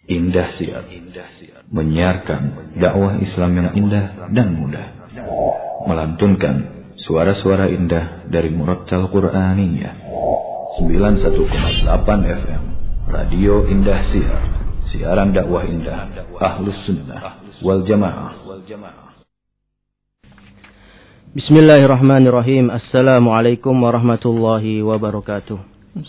Indah Siar menyiarkan dakwah Islam yang indah dan mudah, melantunkan suara-suara indah dari Murattal Qur'aniyah 91,8 FM Radio Indah Siar, siaran dakwah indah Ahlus Sunnah wal Jamaah. Bismillahirrahmanirrahim. Assalamualaikum warahmatullahi wabarakatuh.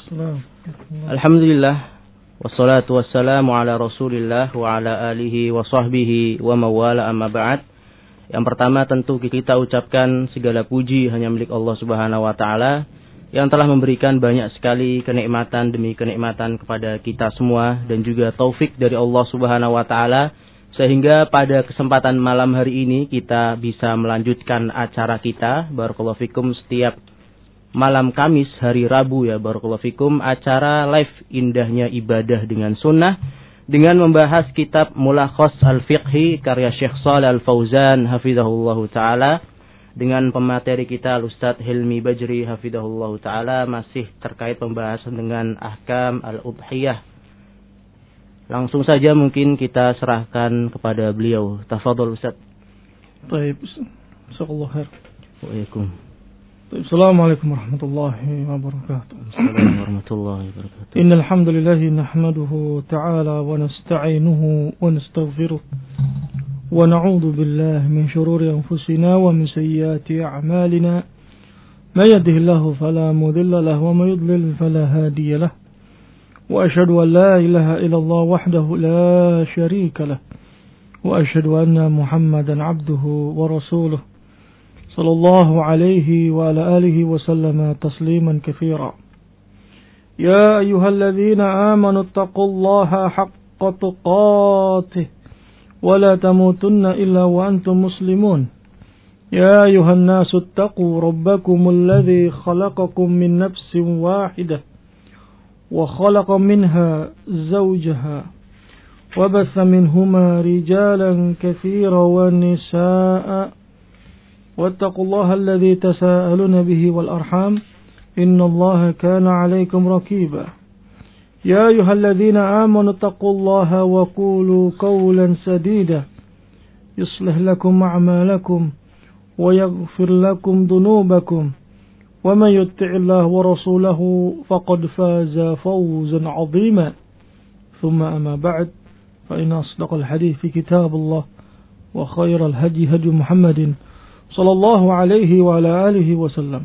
Alhamdulillah, wassalatu wassalamu ala Rasulillah wa ala alihi wa sahbihi wa mawala, amma ba'd. Yang pertama tentu kita ucapkan segala puji hanya milik Allah Subhanahu wa taala yang telah memberikan banyak sekali kenikmatan demi kenikmatan kepada kita semua, dan juga taufik dari Allah Subhanahu wa taala sehingga pada kesempatan malam hari ini kita bisa melanjutkan acara kita barakallahu fikum setiap malam Kamis, hari Rabu ya barakallahu fikum, acara live indahnya ibadah dengan sunnah dengan membahas kitab Mulakhas Al-Fiqhi karya Syekh Shalih Al-Fauzan hafizahullahu taala dengan pemateri kita Ustaz Hilmi Bajri hafizahullahu taala, masih terkait pembahasan dengan ahkam al-udhiyah. Langsung saja mungkin kita serahkan kepada beliau. Tafadhol Ustaz. Baik, jazakallahu khair. Waalaikumsalam. Assalamualaikum warahmatullahi wabarakatuh. Assalamualaikum warahmatullahi wabarakatuh. Innal hamdalillah nahmaduhu ta'ala wa nasta'inuhu wa nastaghfiruh wa na'udzu billahi min shururi anfusina wa min sayyiati a'malina. May yahdihillahu fala mudilla lahu wa may yudlil fala hadiya lahu. Wa asyhadu an la ilaha illallah wahdahu la syarika lahu wa asyhadu anna Muhammadan 'abduhu wa rasuluh. Sallallahu alaihi wa ala alihi wa sallama tasliman katsira. Ya ayyuhalladzina amanu taqullaha haqqa tuqatih wa la tamutunna illa wa antum muslimun. Ya ayyuhan nasu taqu rabbakumul ladzi khalaqakum min nafsin wahidah wa khalaqa minha zawjaha wa batha minhuma rijalan katsiran wa nisaa'a. واتقوا الله الذي تساءلون به والأرحام إن الله كان عليكم رقيبا يا أيها الذين آمنوا اتقوا الله وقولوا قولا سديدا يصلح لكم أعمالكم ويغفر لكم ذنوبكم ومن يطع الله ورسوله فقد فاز فوزا عظيما ثم أما بعد فإن أصدق الحديث في كتاب الله وخير الهدي هدي محمد صلى الله عليه وعلى آله وسلم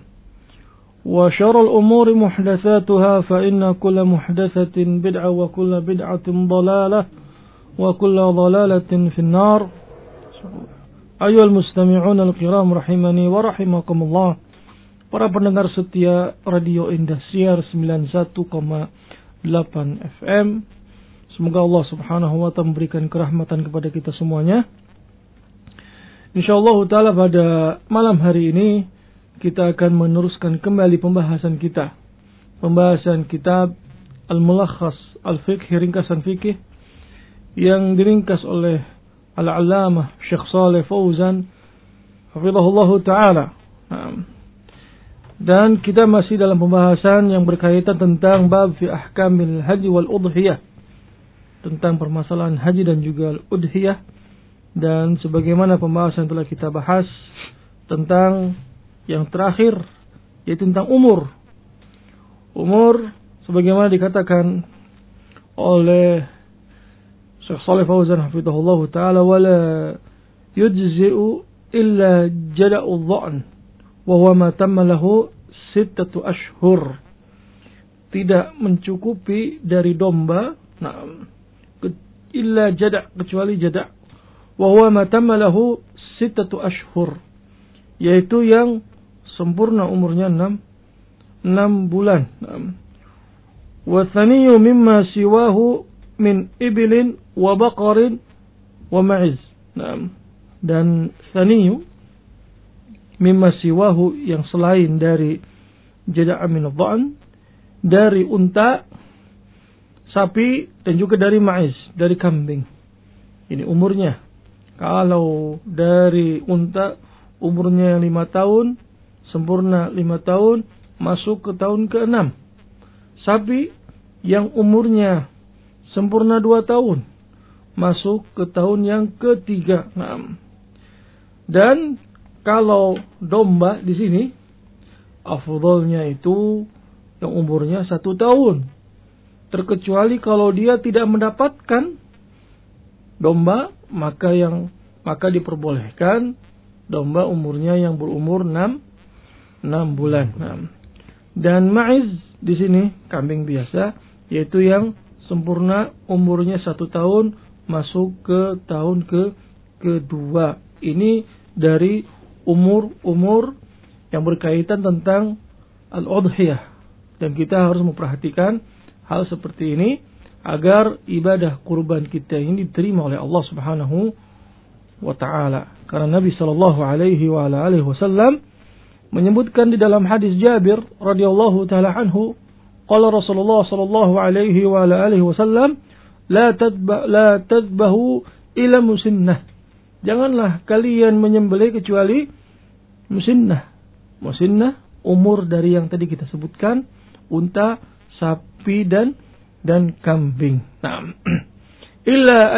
وشر الأمور محدثاتها فإن كل محدثة بدعة وكل بدعة ضلالة وكل ضلالة في النار. أيها المستمعون الكرام rahimani wa rahimakumullah, para pendengar setia Radio Indah Siar 91,8 FM, semoga Allah Subhanahu wa taala memberikan kerahmatan kepada kita semuanya. InsyaAllah ta'ala pada malam hari ini kita akan meneruskan kembali pembahasan kita. Pembahasan kitab Al-Mulakhas Al-Fiqhi, ringkasan fikih yang diringkas oleh Al-Allamah Syekh Shalih Fauzan hafizahullahu ta'ala. Dan kita masih dalam pembahasan yang berkaitan tentang bab fi ahkamil haji wal udhiyah, tentang permasalahan haji dan juga udhiyah. Dan sebagaimana pembahasan yang telah kita bahas tentang yang terakhir, yaitu tentang umur. Umur sebagaimana dikatakan oleh Syekh Shalih Fauzan hafizahullah ta'ala, wala yujzi'u illa jada'u dha'n wa huwa ma tamma lahu 6 ashhur. Tidak mencukupi dari domba, illa jada', kecuali jada', wa huwa ma tamma lahu 6 ashhur, yaitu yang sempurna umurnya 6 bulan. Wa thaniyu mimma siwahu min ibilin wa baqarin wa ma'iz. Dan thaniyu mimma siwahu, yang selain dari jada'a min adh-dha'n, dari unta, sapi, dan juga dari ma'iz, dari kambing. Ini umurnya. Kalau dari unta umurnya 5 tahun, sempurna 5 tahun, masuk ke tahun ke-6. Sapi yang umurnya sempurna 2 tahun, masuk ke tahun yang ketiga. Nah, dan kalau domba di sini afdhalnya itu yang umurnya 1 tahun. Terkecuali kalau dia tidak mendapatkan domba, maka diperbolehkan domba umurnya yang berumur 6 bulan. Dan ma'iz di sini kambing biasa, yaitu yang sempurna umurnya 1 tahun masuk ke tahun kedua. Ini dari umur yang berkaitan tentang al-udhiyah. Dan kita harus memperhatikan hal seperti ini agar ibadah kurban kita ini diterima oleh Allah Subhanahu wa taala. Karena Nabi sallallahu alaihi wasallam menyebutkan di dalam hadis Jabir radhiyallahu taala anhu, qala Rasulullah sallallahu alaihi wasallam, la tadbahu ila musinnah. Janganlah kalian menyembelih kecuali musinnah. Musinnah umur dari yang tadi kita sebutkan, unta, sapi dan kambing. Nah, illa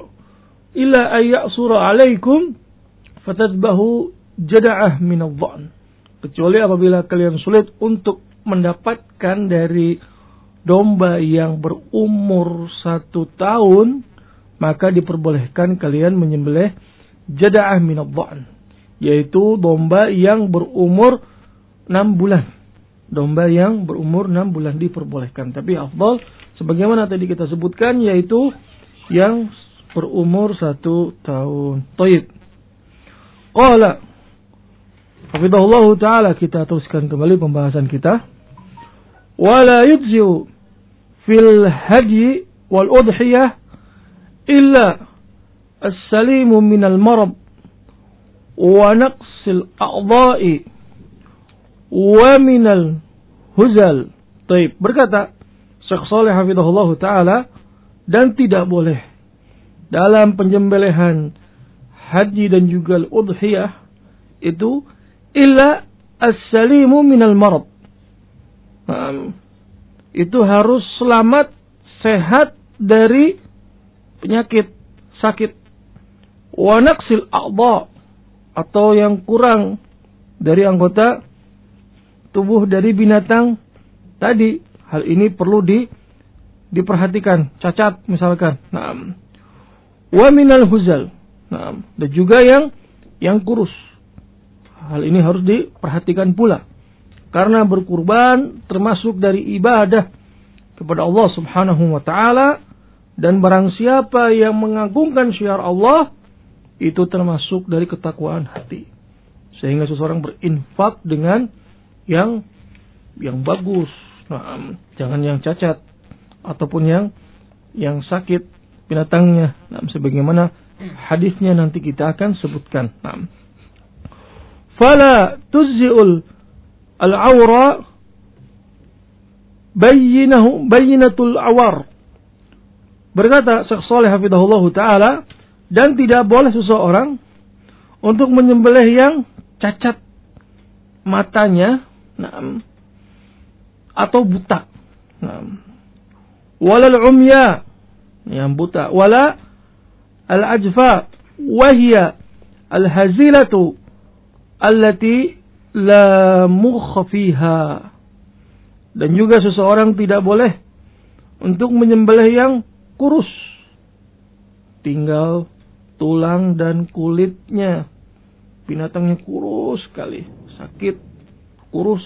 ayyasura alaikum fatadbahu jada'ah min adh-dha'n. Kecuali apabila kalian sulit untuk mendapatkan dari domba yang berumur 1 tahun, maka diperbolehkan kalian menyembelih jada'ah min adh-dha'n, yaitu domba yang berumur 6 bulan. Domba yang berumur 6 bulan diperbolehkan. Tapi afdal sebagaimana tadi kita sebutkan, yaitu yang berumur 1 tahun. Taib. Qala hafidhahullahu ta'ala, kita teruskan kembali pembahasan kita. Wala yujzi'u fil hadyi wal udhiyah illa as-salimu minal marad wa naqsil a'dha'i wa minal huzal. Taib. Berkata Syekh Shalih hafidhahullahu ta'ala, dan tidak boleh dalam penyembelihan haji dan juga al-udhiyah itu illa as-salimu minal marad. Itu harus selamat, sehat dari penyakit, sakit. Wa naqsil a'dha, atau yang kurang dari anggota tubuh dari binatang tadi. Hal ini perlu diperhatikan, cacat misalkan. Naam. Wa minal huzal. Naam. Dan juga yang kurus. Hal ini harus diperhatikan pula. Karena berkurban termasuk dari ibadah kepada Allah Subhanahu wa taala, dan barang siapa yang mengagungkan syiar Allah, itu termasuk dari ketakwaan hati. Sehingga seseorang berinfak dengan yang bagus. Nah, jangan yang cacat ataupun yang sakit binatangnya. Nah, sebagaimana hadisnya nanti kita akan sebutkan. Nah, fala tuzzi'ul al-awra bayyinatul awar. Berkata Syekh Shalih hafidhahullahu ta'ala, dan tidak boleh seseorang untuk menyembelih yang cacat matanya, atau buta. Walal umya, yang buta. Wala al-ajfa, wahya al-hazilatu allati la mukha fiha. Dan juga seseorang tidak boleh untuk menyembelih yang kurus, tinggal tulang dan kulitnya. Binatangnya kurus sekali, sakit, kurus.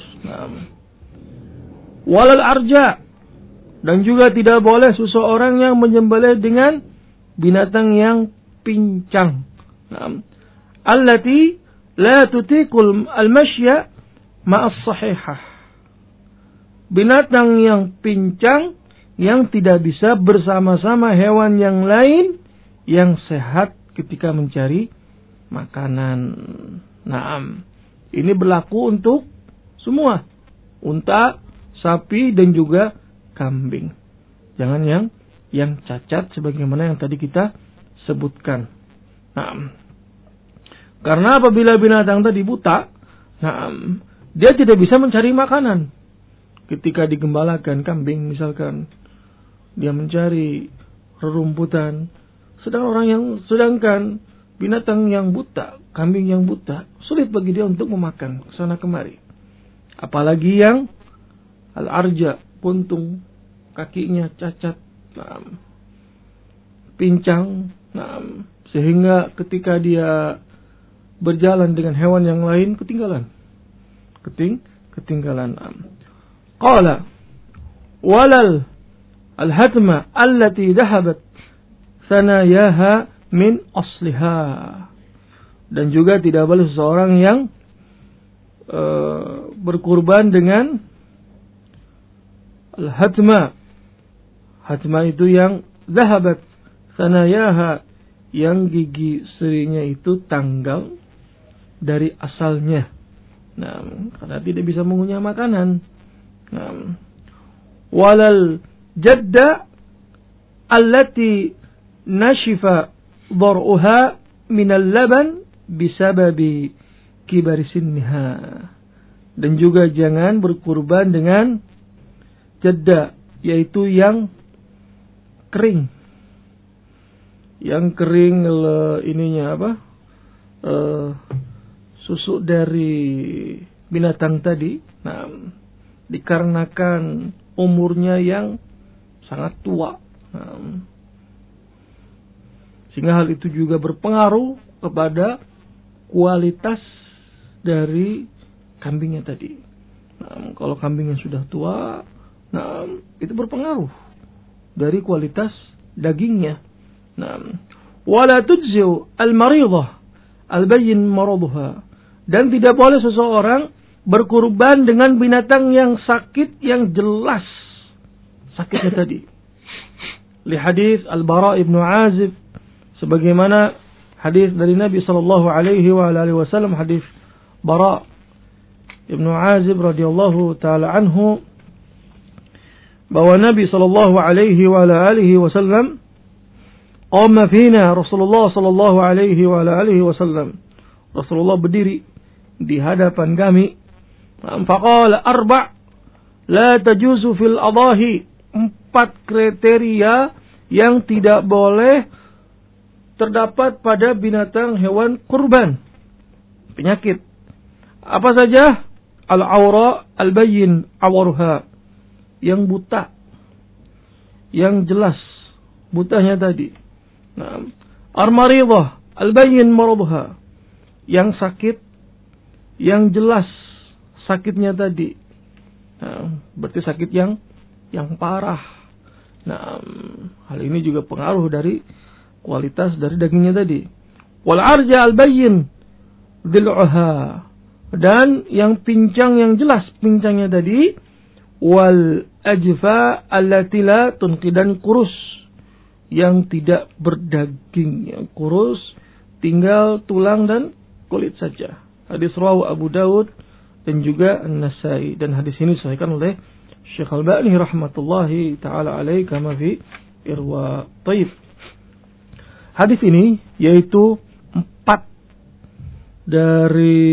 Walal arja, dan juga tidak boleh seseorang yang menyembelih dengan binatang yang pincang. Allati la tutiqul al-mashya ma'as sahihah. Binatang yang pincang yang tidak bisa bersama-sama hewan yang lain yang sehat ketika mencari makanan. Naam. Ini berlaku untuk semua. Unta, sapi dan juga kambing. Jangan yang cacat sebagaimana yang tadi kita sebutkan. Nah, karena apabila binatang tadi buta, dia tidak bisa mencari makanan. Ketika digembalakan kambing misalkan, dia mencari rerumputan Sedangkan binatang yang buta, kambing yang buta, sulit bagi dia untuk memakan kesana kemari. Apalagi yang al-arja, puntung, kakinya cacat, pincang, sehingga ketika dia berjalan dengan hewan yang lain ketinggalan. Qala walal al-hatma allati dhahabat sanayaha min asliha. Dan juga tidak boleh seseorang yang berkurban dengan al-hatma. Hatma itu yang dhahabat sanayaha, yang gigi serinya itu tanggal dari asalnya. Karena tidak bisa mengunyah makanan. Walal jadda allati nashifa dar'uha minal laban bisababi kibari sinniha. Dan juga jangan berkurban dengan jadda, yaitu yang kering. Yang kering susu dari binatang tadi, dikarenakan umurnya yang sangat tua, sehingga hal itu juga berpengaruh kepada kualitas dari kambingnya tadi. Kalau kambingnya sudah tua, itu berpengaruh dari kualitas dagingnya. Wala tujzi'u al-maridah al-bayyin maraduha. Dan tidak boleh seseorang berkurban dengan binatang yang sakit, yang jelas sakitnya tadi. Li hadis Al-Bara ibn Azib, sebagaimana hadis dari Nabi sallallahu alaihi wa alihi wasallam, hadis Bara ibn Azib radhiyallahu taala anhu, bahwa Nabi sallallahu alaihi wa alihi wasallam qama fina Rasulullah sallallahu alaihi wa alihi wasallam. Rasulullah berdiri di hadapan kami. Faqala arba' la tajuzu fil adahi. 4 kriteria yang tidak boleh terdapat pada binatang hewan kurban. Penyakit. Apa saja? Al-awra al-bayyin awaruha. Yang buta. Yang jelas butanya tadi. Al-maridah al-bayyin maraduha. Yang sakit, yang jelas sakitnya tadi. Berarti sakit yang parah. Hal ini juga pengaruh dari kualitas dari dagingnya tadi. Wal arja al bayyin dhil'uha. Dan yang pincang, yang jelas pincangnya tadi. Wal ajfa allati la tunqi, dan kurus yang tidak berdaging, yang kurus, tinggal tulang dan kulit saja. Hadis rawahu Abu Daud dan juga An-Nasai, dan hadis ini disahihkan oleh Syekh Al-Albani rahmatullahi taala alaihi kama fi Irwa Thayyib. Hadis ini yaitu 4 dari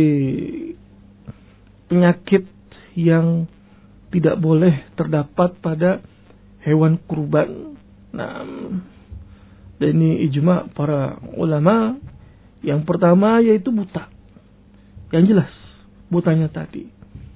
penyakit yang tidak boleh terdapat pada hewan kurban. Dan ini ijma para ulama. Yang pertama yaitu buta. Yang jelas butanya tadi.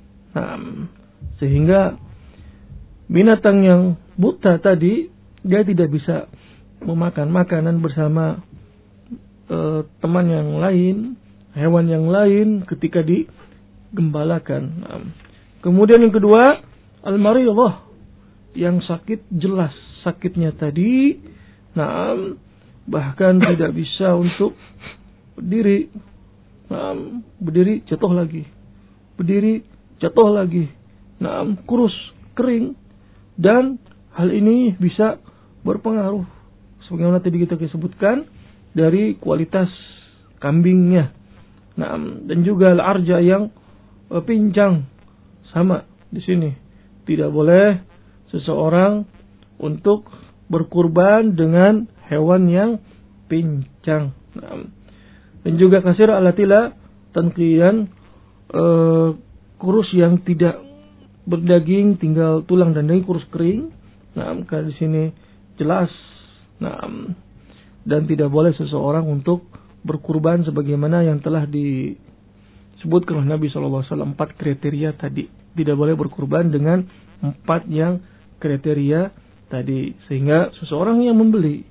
Sehingga binatang yang buta tadi, dia tidak bisa memakan makanan bersama teman yang lain, hewan yang lain ketika digembalakan. Kemudian yang kedua, al-maridah, yang sakit, jelas sakitnya tadi. Bahkan tidak bisa untuk berdiri, jatuh lagi, berdiri, jatuh lagi, kurus, kering, dan hal ini bisa berpengaruh, sebagaimana tadi kita sebutkan, dari kualitas kambingnya. Dan juga al-arja yang pincang, sama di sini, tidak boleh seseorang untuk berkurban dengan hewan yang pincang. Dan juga kasir alatila tanqiyan, kurus yang tidak berdaging, tinggal tulang dan daging, kurus kering. Karena di sini jelas. dan tidak boleh seseorang untuk berkurban sebagaimana yang telah disebutkan oleh Nabi SAW 4 kriteria tadi. Tidak boleh berkurban dengan 4 yang kriteria tadi, sehingga seseorang yang membeli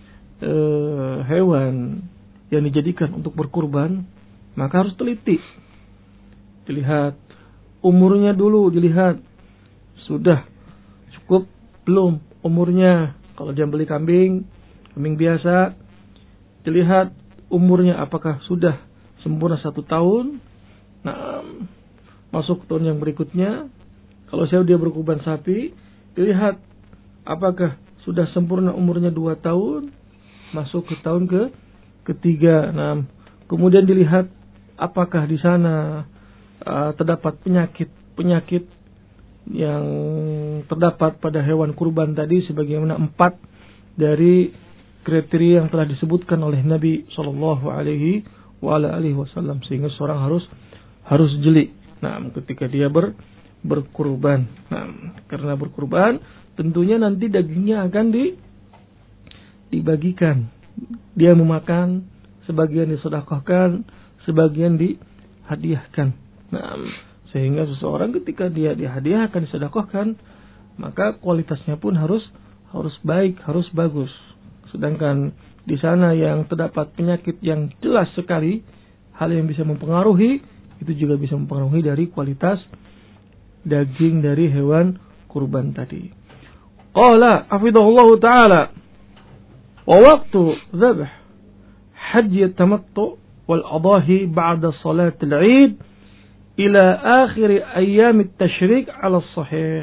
hewan yang dijadikan untuk berkurban maka harus teliti. Dilihat umurnya dulu, dilihat sudah cukup belum umurnya. Kalau dia beli kambing biasa, dilihat umurnya apakah sudah sempurna 1 tahun. Nah, masuk tahun yang berikutnya. Kalau dia berkurban sapi, dilihat apakah sudah sempurna umurnya 2 tahun, masuk ke tahun ketiga. Nah, kemudian dilihat apakah di sana terdapat penyakit yang terdapat pada hewan kurban tadi, sebagaimana 4 dari kriteria yang telah disebutkan oleh Nabi Shallallahu Alaihi Wasallam, sehingga seorang harus jeli. Nah, ketika dia berkurban. Nah, karena berkurban tentunya nanti dagingnya akan dibagikan. Dia memakan, sebagian disedekahkan, sebagian dihadiahkan. Nah, sehingga seseorang ketika dia dihadiahkan, disedekahkan, maka kualitasnya pun harus baik, harus bagus. Sedangkan di sana yang terdapat penyakit yang jelas sekali, hal yang bisa mempengaruhi, itu juga bisa mempengaruhi dari kualitas daging dari hewan kurban tadi. Qala hafidhahullah ta'ala, wa waqtu dhabh haji tamattu wal adahi ba'da salat al-Eid ila akhir ayyam at-tashrik 'ala as-sahih.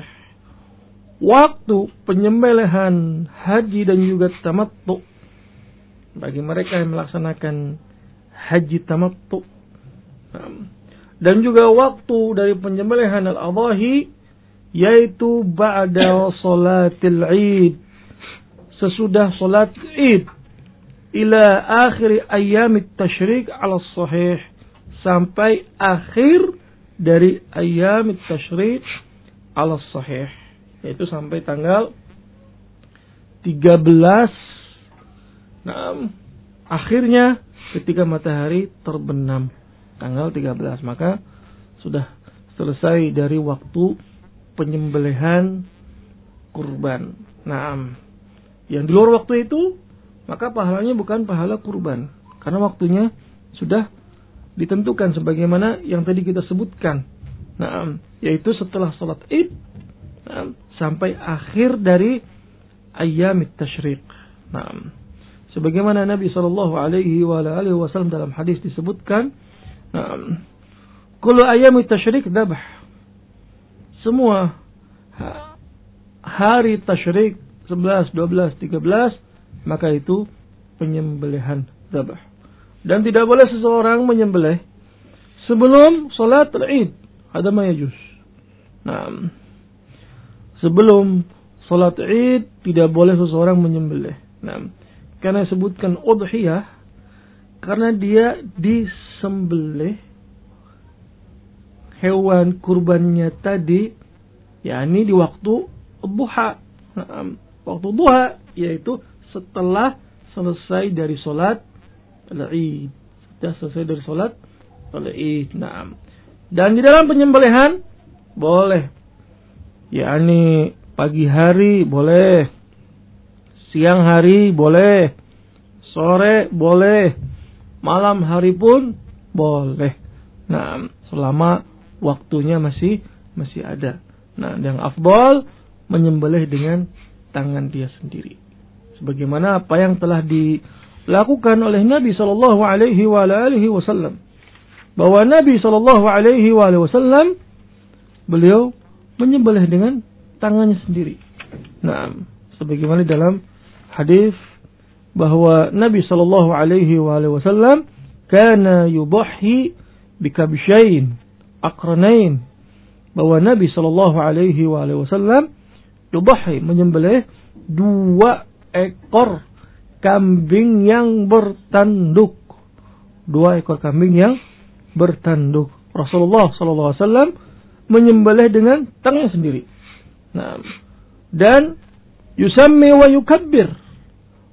Waktu penyembelihan haji dan juga tamattu bagi mereka yang melaksanakan haji tamattu, dan juga waktu dari penyembelihan al-adhahi, yaitu ba'da salatil Eid, sesudah salat Eid, ila akhir ayyam at-tashrik 'ala as-sahih, sampai akhir dari ayyam at-tashrik 'ala as-sahih, yaitu sampai tanggal 13. Nah, akhirnya ketika matahari terbenam tanggal 13, maka sudah selesai dari waktu penyembelihan kurban. Nah, yang di luar waktu itu, maka pahalanya bukan pahala kurban, karena waktunya sudah ditentukan sebagaimana yang tadi kita sebutkan. Nah, yaitu setelah salat Id sampai akhir dari ayyamit tasyriq. Nah, sebagaimana Nabi sallallahu alaihi wasallam dalam hadis disebutkan, kullu ayyamit tasyriq dzabh. Semua hari tasyriq 11, 12, 13, maka itu penyembelihan dzabh. Dan tidak boleh seseorang menyembelih sebelum salat Id. Ada ma yajuz. Nah, sebelum salat Id tidak boleh seseorang menyembelih. Nah, karena disebutkan udhiyah, karena dia disembelih hewan kurbannya tadi, yakni di waktu duha. Nah, waktu duha yaitu setelah selesai dari salat Al-Id. Sudah selesai dari salat Al-Id. Nah, dan di dalam penyembelihan boleh, yakni pagi hari boleh, siang hari boleh, sore boleh, malam hari pun boleh. Nah, selama waktunya masih ada. Nah, yang afdal menyembelih dengan tangan dia sendiri, sebagaimana apa yang telah dilakukan oleh Nabi sallallahu alaihi wasallam, bahwa Nabi sallallahu alaihi wasallam beliau menyembelih dengan tangannya sendiri. Nah, sebagaimana dalam hadis bahwa Nabi sallallahu alaihi wasallam kana yudhi bikabshain aqranain, bahwa Nabi sallallahu alaihi wasallam yudhi, menyembelih 2 ekor kambing yang bertanduk. 2 ekor kambing yang bertanduk. Rasulullah sallallahu alaihi wasallam menyembelih dengan tangannya sendiri. Nah, dan yusammi wa yukabbir,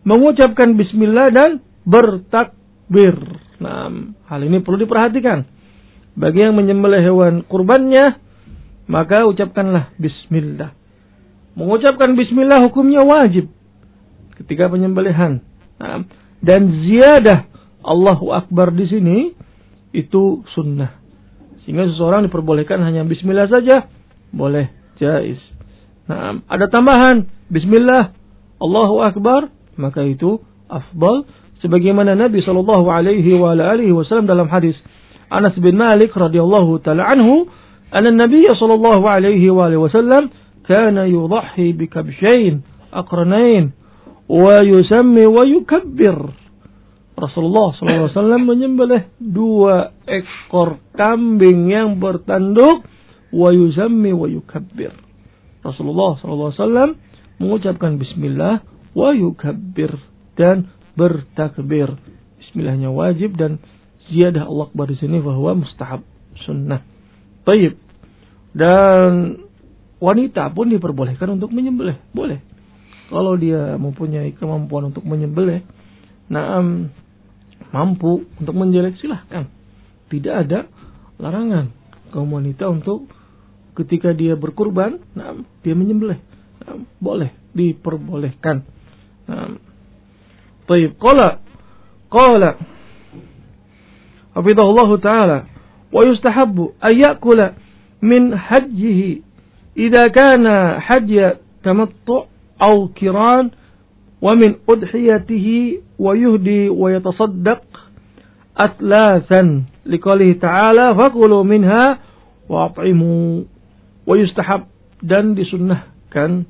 mengucapkan bismillah dan bertakbir. Nah, hal ini perlu diperhatikan. Bagi yang menyembelih hewan kurbannya, maka ucapkanlah bismillah. Mengucapkan bismillah hukumnya wajib ketika penyembelihan. Nah, dan ziyadah Allahu Akbar di sini itu sunnah. Sehingga seseorang diperbolehkan hanya bismillah saja, boleh, jaiz. Nah, ada tambahan bismillah Allahu Akbar, maka itu afdal, sebagaimana Nabi sallallahu alaihi wasallam dalam hadis Anas bin Malik radhiyallahu taala anhu, anna Nabi sallallahu alaihi wasallam kana yudhhi bi kabshayn aqranayn wa yusammi wa yukabbir. Rasulullah sallallahu alaihi wasallam menyembelih 2 ekor kambing yang bertanduk, wa yusammi wa yukabbir. Rasulullah sallallahu alaihi wasallam mengucapkan bismillah wa yukabbir dan bertakbir. Bismillahnya wajib dan ziyadah Allah Akbar di sini bahwa mustahab, sunnah. Baik. Dan wanita pun diperbolehkan untuk menyembelih, boleh. Kalau dia mempunyai kemampuan untuk menyembelih, mampu untuk menjelek, silahkan. Tidak ada larangan kaum wanita untuk ketika dia berkurban, dia menyembelih, boleh, diperbolehkan. Baik, qala hafizahullahu ta'ala wa yustahabbu ayyakula min hajjihi idza kana hajja tamattu' aw kiran wa min udhiyatihi wa yuhdi wa yatasaddaq atlathan liqaulihi ta'ala fakulu minha wa at'imu. Wa yustahab, dan disunnahkan,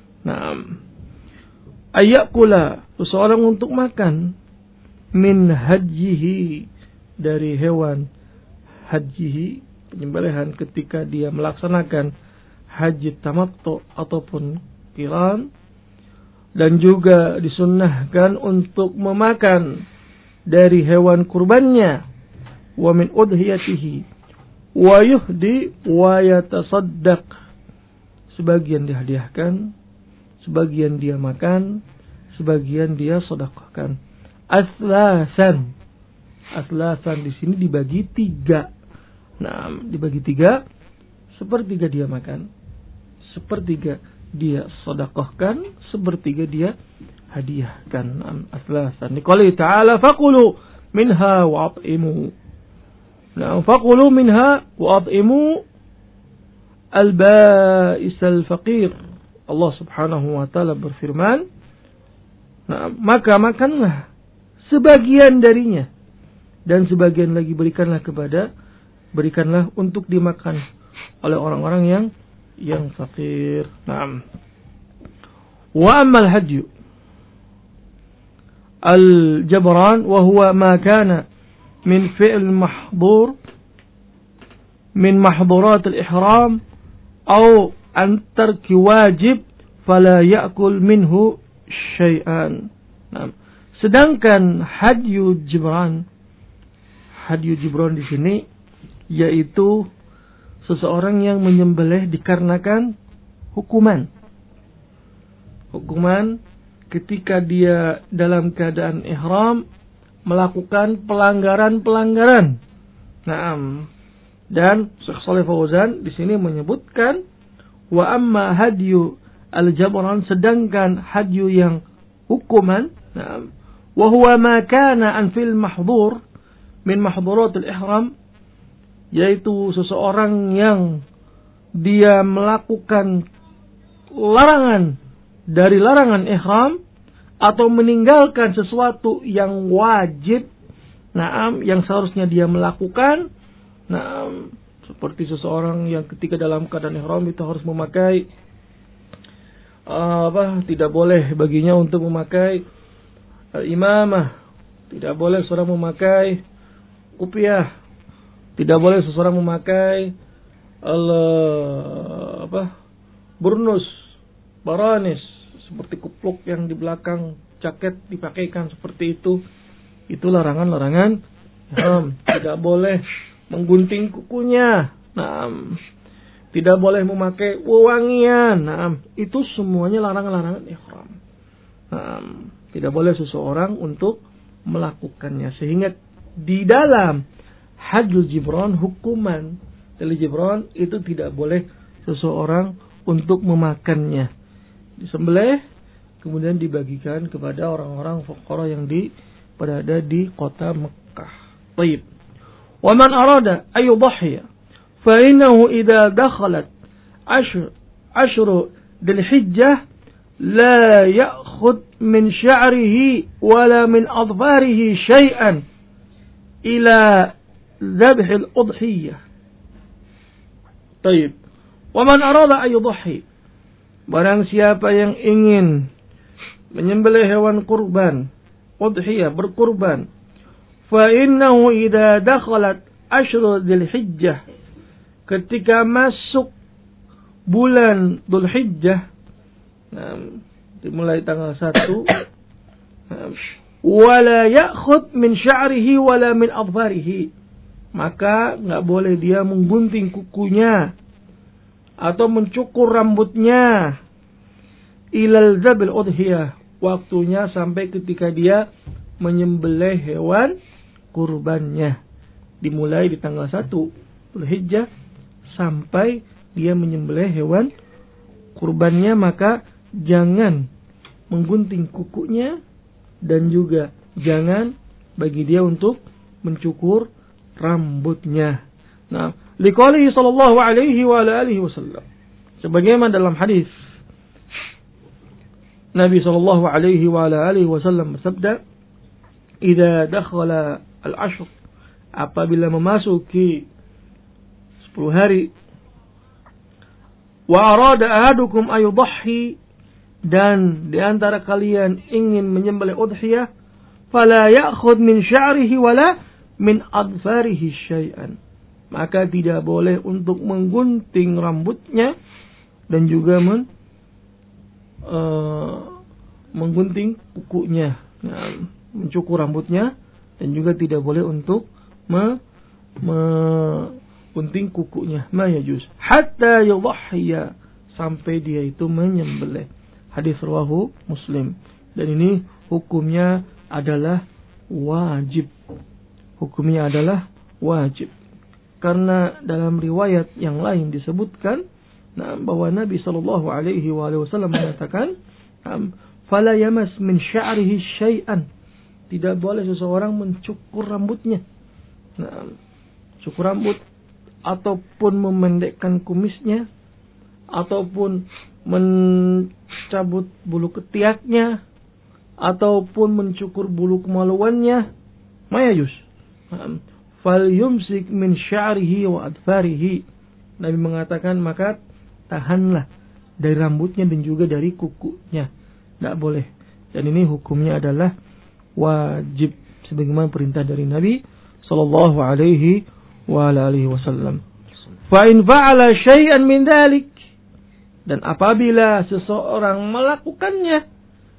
ayyakula, seseorang untuk makan, min hajjihi, dari hewan hajjihi, penyembelihan ketika dia melaksanakan haji tamattu ataupun qiran. Dan juga disunnahkan untuk memakan dari hewan kurbannya, wa min udhiyatihi wa yuhdi wa yatasaddaq, sebagian dihadiahkan, sebagian dia makan, sebagian dia sedekahkan. Aslasan di sini dibagi 3. Dibagi 3, sepertiga dia makan, sepertiga dia sedekahkan, sepertiga dia hadiahkan. Aslasan. Liqaulihi ta'ala faqulu minha wa at'imu. Faqulu minha wa at'imu al-ba'is al-faqir. Allah Subhanahu wa taala berfirman, maka makanlah sebagian darinya dan sebagian lagi berikanlah untuk dimakan oleh orang-orang yang fakir. Wa amma al-hajj al-jabran wa huwa ma kana min fi'l mahdhur min mahdhurat al-ihram aw an tarki wajib fala ya'kul minhu syai'an. Sedangkan hadyu jibran di sini yaitu seseorang yang menyembelih dikarenakan hukuman ketika dia dalam keadaan ihram melakukan pelanggaran. Dan Syekh Shalih Fauzan di sini menyebutkan wa amma hadyu al-jabran, sedangkan hadyu yang hukuman, wa huwa ma kana an fil mahdhur min mahdhuratil ihram, yaitu seseorang yang dia melakukan larangan dari larangan ihram atau meninggalkan sesuatu yang wajib, yang seharusnya dia melakukan, seperti seseorang yang ketika dalam keadaan ihram itu harus memakai tidak boleh baginya untuk memakai imamah, tidak boleh seorang memakai kupiah, tidak boleh seseorang memakai burnus, baranis, seperti kupluk yang di belakang jaket dipakaikan seperti itu. Itu larangan-larangan. Tidak boleh menggunting kukunya. Tidak boleh memakai wewangian. Itu semuanya larangan-larangan ihram. Tidak boleh seseorang untuk melakukannya. Sehingga di dalam Hajjul Jibran, hukuman dari Jibran itu tidak boleh seseorang untuk memakannya. Disembelih, kemudian dibagikan kepada orang-orang fuqara yang berada di kota Mekah. Baik. Wa man arada ay yudhhiya fa innahu idza dakhalat ashru dzil hijjah la ya'khudh min sya'rihi wala min adfarihi syai'an ila ذبح الأضحية. طيب. ومن أراد أن يضحي, barang siapa yang ingin menyembelih hewan kurban, udhiyah, berkurban, fa innahu idza dakhalat ashru dzil hijjah, ketika masuk bulan Dzulhijjah, dimulai tanggal 1, wala ya'khudh min sya'rihi wala min adfarihi, maka nggak boleh dia menggunting kukunya atau mencukur rambutnya ilal zabil udhiyah, waktunya sampai ketika dia menyembelih hewan kurbannya, dimulai di tanggal 1 Dzulhijjah sampai dia menyembelih hewan kurbannya, maka jangan menggunting kukunya dan juga jangan bagi dia untuk mencukur rambutnya. Nah, liqaulihi sallallahu alaihi wa alihi wasallam, sebagaimana dalam hadis Nabi sallallahu alaihi wa alihi wasallam bersabda, "Idza dakhala al-ashr", apabila memasuki 10 hari, wa arada ahadukum ayudhhi, dan di antara kalian ingin menyembelih udhiyah, fala ya'khudh min sya'rihi wala min adfarihi syai'an, maka tidak boleh untuk menggunting rambutnya dan juga menggunting kukunya, mencukur rambutnya, dan juga tidak boleh untuk menggunting kukunya. Ma yajuz hatta yudhhiya, sampai dia itu menyembelih. Hadis rawahu Muslim, dan ini hukumnya adalah wajib. Hukumnya adalah wajib. Karena dalam riwayat yang lain disebutkan bahwa Nabi sallallahu alaihi wasallam mengatakan, "Fala yamas min sya'rihi syai'an." Tidak boleh seseorang mencukur rambutnya. Cukur rambut ataupun memendekkan kumisnya ataupun mencabut bulu ketiaknya ataupun mencukur bulu kemaluannya, mayajus. Fal yumsik min sya'rihi wa adfarihi. Nabi mengatakan, maka tahanlah dari rambutnya dan juga dari kukunya. Tidak boleh. Dan ini hukumnya adalah wajib, sebagaimana perintah dari Nabi sallallahu alaihi wa alihi wasallam. Fa in fa'ala syai'an min dzalik, dan apabila seseorang melakukannya,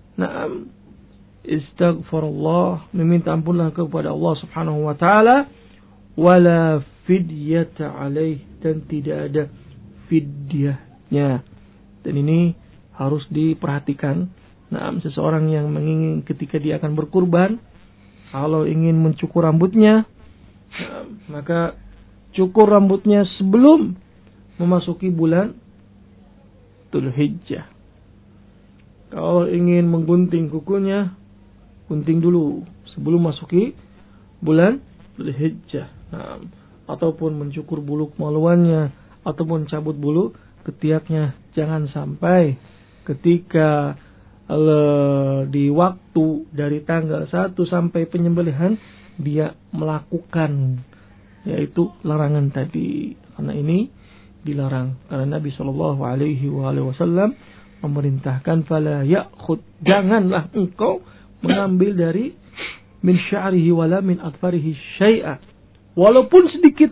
istaghfirullah, meminta ampunlah kepada Allah Subhanahu wa taala, wala fidyata alaih, dan tidak ada fidyahnya. Dan ini harus diperhatikan. Seseorang yang menginginkan ketika dia akan berkurban, kalau ingin mencukur rambutnya, maka cukur rambutnya sebelum memasuki bulan Dzulhijjah. Kalau ingin menggunting kukunya, gunting dulu sebelum masuki bulan Dzulhijjah. Ataupun mencukur bulu kemaluannya ataupun cabut bulu ketiaknya, jangan sampai ketika di waktu dari tanggal 1 sampai penyembelihan dia melakukan yaitu larangan tadi. Karena ini dilarang, karena Nabi sallallahu alaihi wasallam memerintahkan, fala ya'khud, janganlah engkau mengambil dari min sya'rihi wala min adfarihi syai'a, walaupun sedikit.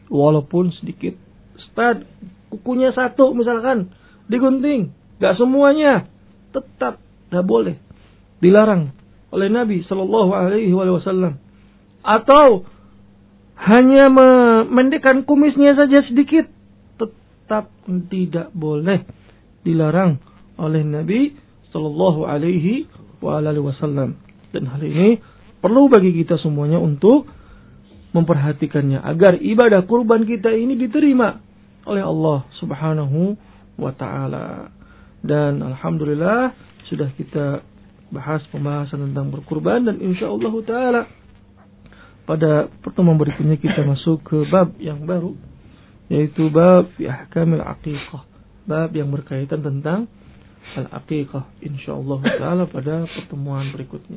Ustaz, kukunya 1 misalkan digunting, enggak semuanya, tetap tidak boleh, dilarang oleh Nabi sallallahu alaihi wasallam. Atau hanya memendekkan kumisnya saja sedikit, tetap tidak boleh, dilarang oleh Nabi sallallahu alaihi wasallam. Dan hal ini perlu bagi kita semuanya untuk memperhatikannya agar ibadah kurban kita ini diterima oleh Allah Subhanahu wa taala. Dan alhamdulillah sudah kita bahas pembahasan tentang berkurban, dan insyaallah taala pada pertemuan berikutnya kita masuk ke bab yang baru, yaitu bab fi ahkamil aqiqah, bab yang berkaitan tentang al-aqiqah, insyaallah taala pada pertemuan berikutnya.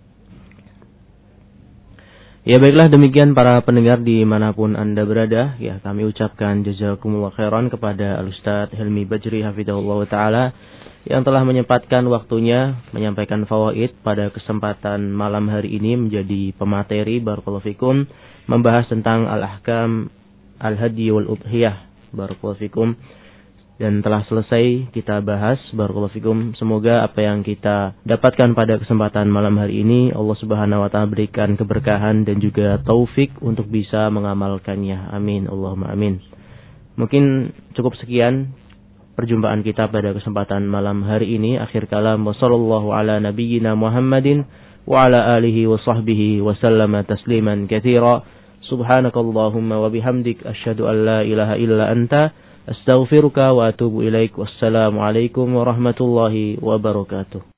Ya, baiklah, demikian para pendengar dimanapun Anda berada. Ya, kami ucapkan jazakumullah khairan kepada Al-Ustaz Hilmi Bajri hafizahullah ta'ala yang telah menyempatkan waktunya menyampaikan fawaid pada kesempatan malam hari ini menjadi pemateri barakallahu fikum, membahas tentang al-ahkam al-hadi wal udhiyah barakallahu fikum, dan telah selesai kita bahas barakallahu fikum. Semoga apa yang kita dapatkan pada kesempatan malam hari ini Allah Subhanahu wa taala berikan keberkahan dan juga taufik untuk bisa mengamalkannya. Amin, Allahumma amin. Mungkin cukup sekian perjumpaan kita pada kesempatan malam hari ini. Akhir kalam, wa sallallahu ala nabiyyina Muhammadin wa ala alihi wa sahbihi wa sallama tasliman katsira. Subhanakallahumma wa bihamdik asyhadu an la ilaha illa anta astaghfiruka wa atubu ilaik. Wassalamu alaikum warahmatullahi wabarakatuh.